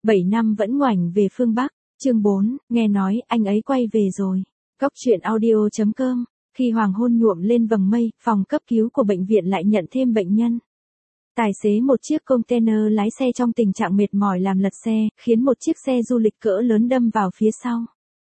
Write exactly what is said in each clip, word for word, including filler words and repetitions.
bảy năm vẫn ngoảnh về phương Bắc, chương bốn, nghe nói anh ấy quay về rồi. Góc truyện audio chấm com. Khi hoàng hôn nhuộm lên vầng mây, phòng cấp cứu của bệnh viện lại nhận thêm bệnh nhân. Tài xế một chiếc container lái xe trong tình trạng mệt mỏi làm lật xe, khiến một chiếc xe du lịch cỡ lớn đâm vào phía sau.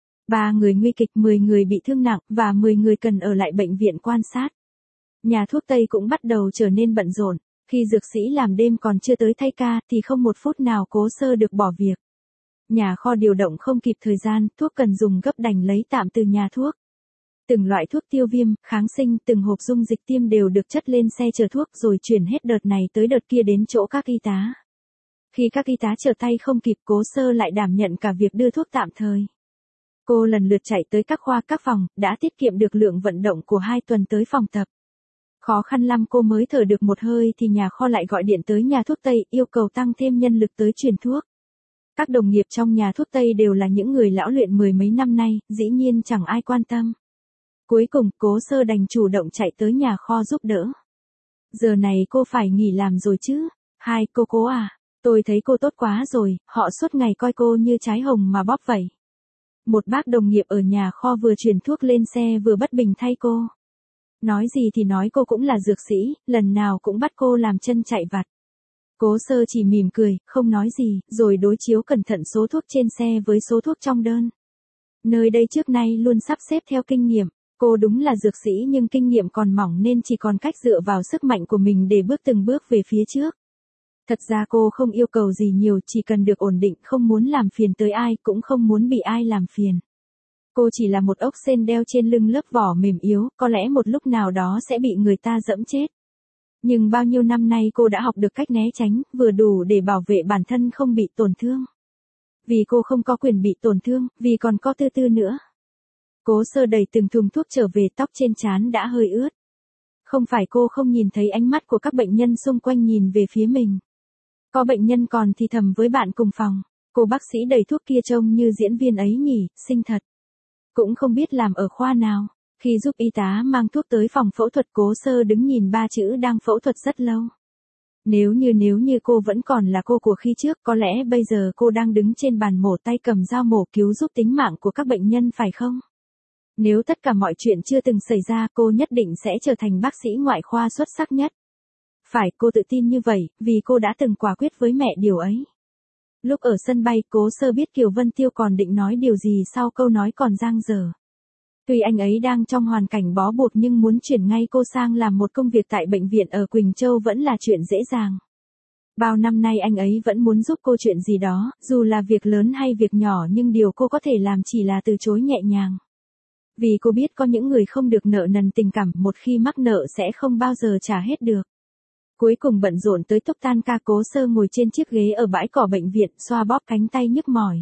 Ba người nguy kịch, mười người bị thương nặng, và mười người cần ở lại bệnh viện quan sát. Nhà thuốc Tây cũng bắt đầu trở nên bận rộn. Khi dược sĩ làm đêm còn chưa tới thay ca, thì không một phút nào Cố Sơ được bỏ việc. Nhà kho điều động không kịp thời gian, thuốc cần dùng gấp đành lấy tạm từ nhà thuốc. Từng loại thuốc tiêu viêm, kháng sinh, từng hộp dung dịch tiêm đều được chất lên xe chở thuốc rồi chuyển hết đợt này tới đợt kia đến chỗ các y tá. Khi các y tá trở tay không kịp, Cố Sơ lại đảm nhận cả việc đưa thuốc tạm thời. Cô lần lượt chạy tới các khoa các phòng, đã tiết kiệm được lượng vận động của hai tuần tới phòng tập. Khó khăn lắm cô mới thở được một hơi thì nhà kho lại gọi điện tới nhà thuốc Tây, yêu cầu tăng thêm nhân lực tới truyền thuốc. Các đồng nghiệp trong nhà thuốc Tây đều là những người lão luyện mười mấy năm nay, dĩ nhiên chẳng ai quan tâm. Cuối cùng, Cố Sơ đành chủ động chạy tới nhà kho giúp đỡ. Giờ này cô phải nghỉ làm rồi chứ? Hai, cô Cố à, tôi thấy cô tốt quá rồi, họ suốt ngày coi cô như trái hồng mà bóp vậy. Một bác đồng nghiệp ở nhà kho vừa chuyển thuốc lên xe vừa bất bình thay cô. Nói gì thì nói, cô cũng là dược sĩ, lần nào cũng bắt cô làm chân chạy vặt. Cố Sơ chỉ mỉm cười, không nói gì, rồi đối chiếu cẩn thận số thuốc trên xe với số thuốc trong đơn. Nơi đây trước nay luôn sắp xếp theo kinh nghiệm. Cô đúng là dược sĩ nhưng kinh nghiệm còn mỏng nên chỉ còn cách dựa vào sức mạnh của mình để bước từng bước về phía trước. Thật ra cô không yêu cầu gì nhiều, chỉ cần được ổn định, không muốn làm phiền tới ai, cũng không muốn bị ai làm phiền. Cô chỉ là một ốc sên đeo trên lưng lớp vỏ mềm yếu, có lẽ một lúc nào đó sẽ bị người ta giẫm chết. Nhưng bao nhiêu năm nay cô đã học được cách né tránh, vừa đủ để bảo vệ bản thân không bị tổn thương. Vì cô không có quyền bị tổn thương, vì còn có Tư Tư nữa. Cố Sơ đẩy từng thùng thuốc trở về, tóc trên trán đã hơi ướt. Không phải cô không nhìn thấy ánh mắt của các bệnh nhân xung quanh nhìn về phía mình. Có bệnh nhân còn thì thầm với bạn cùng phòng, cô bác sĩ đầy thuốc kia trông như diễn viên ấy nhỉ, xinh thật. Cũng không biết làm ở khoa nào. Khi giúp y tá mang thuốc tới phòng phẫu thuật, Cố Sơ đứng nhìn ba chữ đang phẫu thuật rất lâu. Nếu như nếu như cô vẫn còn là cô của khi trước, có lẽ bây giờ cô đang đứng trên bàn mổ, tay cầm dao mổ cứu giúp tính mạng của các bệnh nhân phải không? Nếu tất cả mọi chuyện chưa từng xảy ra, cô nhất định sẽ trở thành bác sĩ ngoại khoa xuất sắc nhất. Phải, cô tự tin như vậy, vì cô đã từng quả quyết với mẹ điều ấy. Lúc ở sân bay, Cố Sơ biết Kiều Vân Tiêu còn định nói điều gì sau câu nói còn dang dở. Tuy anh ấy đang trong hoàn cảnh bó buộc nhưng muốn chuyển ngay cô sang làm một công việc tại bệnh viện ở Quỳnh Châu vẫn là chuyện dễ dàng. Bao năm nay anh ấy vẫn muốn giúp cô chuyện gì đó, dù là việc lớn hay việc nhỏ, nhưng điều cô có thể làm chỉ là từ chối nhẹ nhàng. Vì cô biết có những người không được nợ nần tình cảm, một khi mắc nợ sẽ không bao giờ trả hết được. Cuối cùng bận rộn tới túc tan ca, Cố Sơ ngồi trên chiếc ghế ở bãi cỏ bệnh viện, xoa bóp cánh tay nhức mỏi.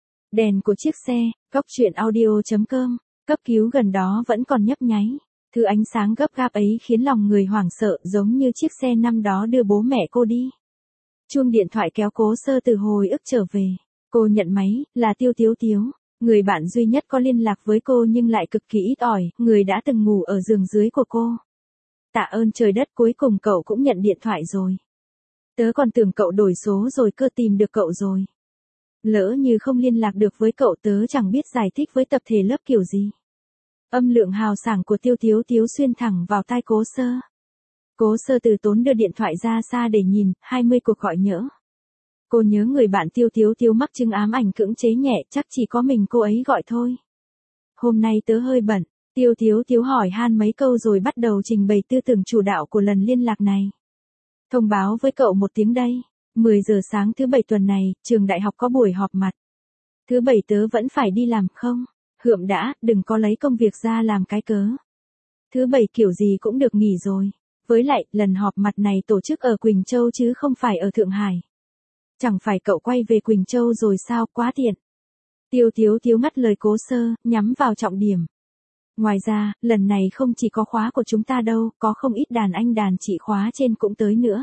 Đèn của chiếc xe, góc truyện audio chấm com, cấp cứu gần đó vẫn còn nhấp nháy. Thứ ánh sáng gấp gáp ấy khiến lòng người hoảng sợ, giống như chiếc xe năm đó đưa bố mẹ cô đi. Chuông điện thoại kéo Cố Sơ từ hồi ức trở về. Cô nhận máy, là Tiêu Tiếu Tiếu. Người bạn duy nhất có liên lạc với cô nhưng lại cực kỳ ít ỏi, người đã từng ngủ ở giường dưới của cô. Tạ ơn trời đất, cuối cùng cậu cũng nhận điện thoại rồi. Tớ còn tưởng cậu đổi số rồi cơ, tìm được cậu rồi. Lỡ như không liên lạc được với cậu, tớ chẳng biết giải thích với tập thể lớp kiểu gì. Âm lượng hào sảng của Tiêu Tiếu Tiếu xuyên thẳng vào tai Cố Sơ. Cố Sơ từ tốn đưa điện thoại ra xa để nhìn, hai mươi cuộc gọi nhỡ. Cô nhớ người bạn Tiêu Tiếu Tiếu mắc chứng ám ảnh cưỡng chế nhẹ, chắc chỉ có mình cô ấy gọi thôi. Hôm nay tớ hơi bận, Tiêu Tiếu Tiếu hỏi han mấy câu rồi bắt đầu trình bày tư tưởng chủ đạo của lần liên lạc này. Thông báo với cậu một tiếng đây, mười giờ sáng thứ bảy tuần này, trường đại học có buổi họp mặt. Thứ bảy tớ vẫn phải đi làm không? Hượm đã, đừng có lấy công việc ra làm cái cớ. Thứ bảy kiểu gì cũng được nghỉ rồi. Với lại, lần họp mặt này tổ chức ở Quỳnh Châu chứ không phải ở Thượng Hải. Chẳng phải cậu quay về Quỳnh Châu rồi sao, quá tiện. Tiêu Tiếu Tiếu ngắt lời Cố Sơ, nhắm vào trọng điểm. Ngoài ra, lần này không chỉ có khóa của chúng ta đâu, có không ít đàn anh đàn chị khóa trên cũng tới nữa.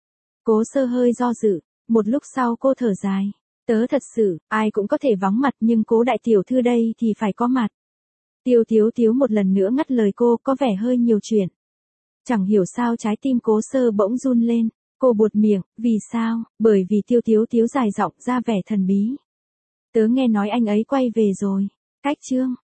Cố Sơ hơi do dự, một lúc sau cô thở dài. Tớ thật sự, ai cũng có thể vắng mặt nhưng Cố đại tiểu thư đây thì phải có mặt. Tiêu Tiếu Tiếu một lần nữa ngắt lời cô, có vẻ hơi nhiều chuyện. Chẳng hiểu sao trái tim Cố Sơ bỗng run lên. Cô buột miệng, vì sao? Bởi vì Tiêu Tiếu Tiếu dài giọng ra vẻ thần bí. Tớ nghe nói anh ấy quay về rồi. Cách chương.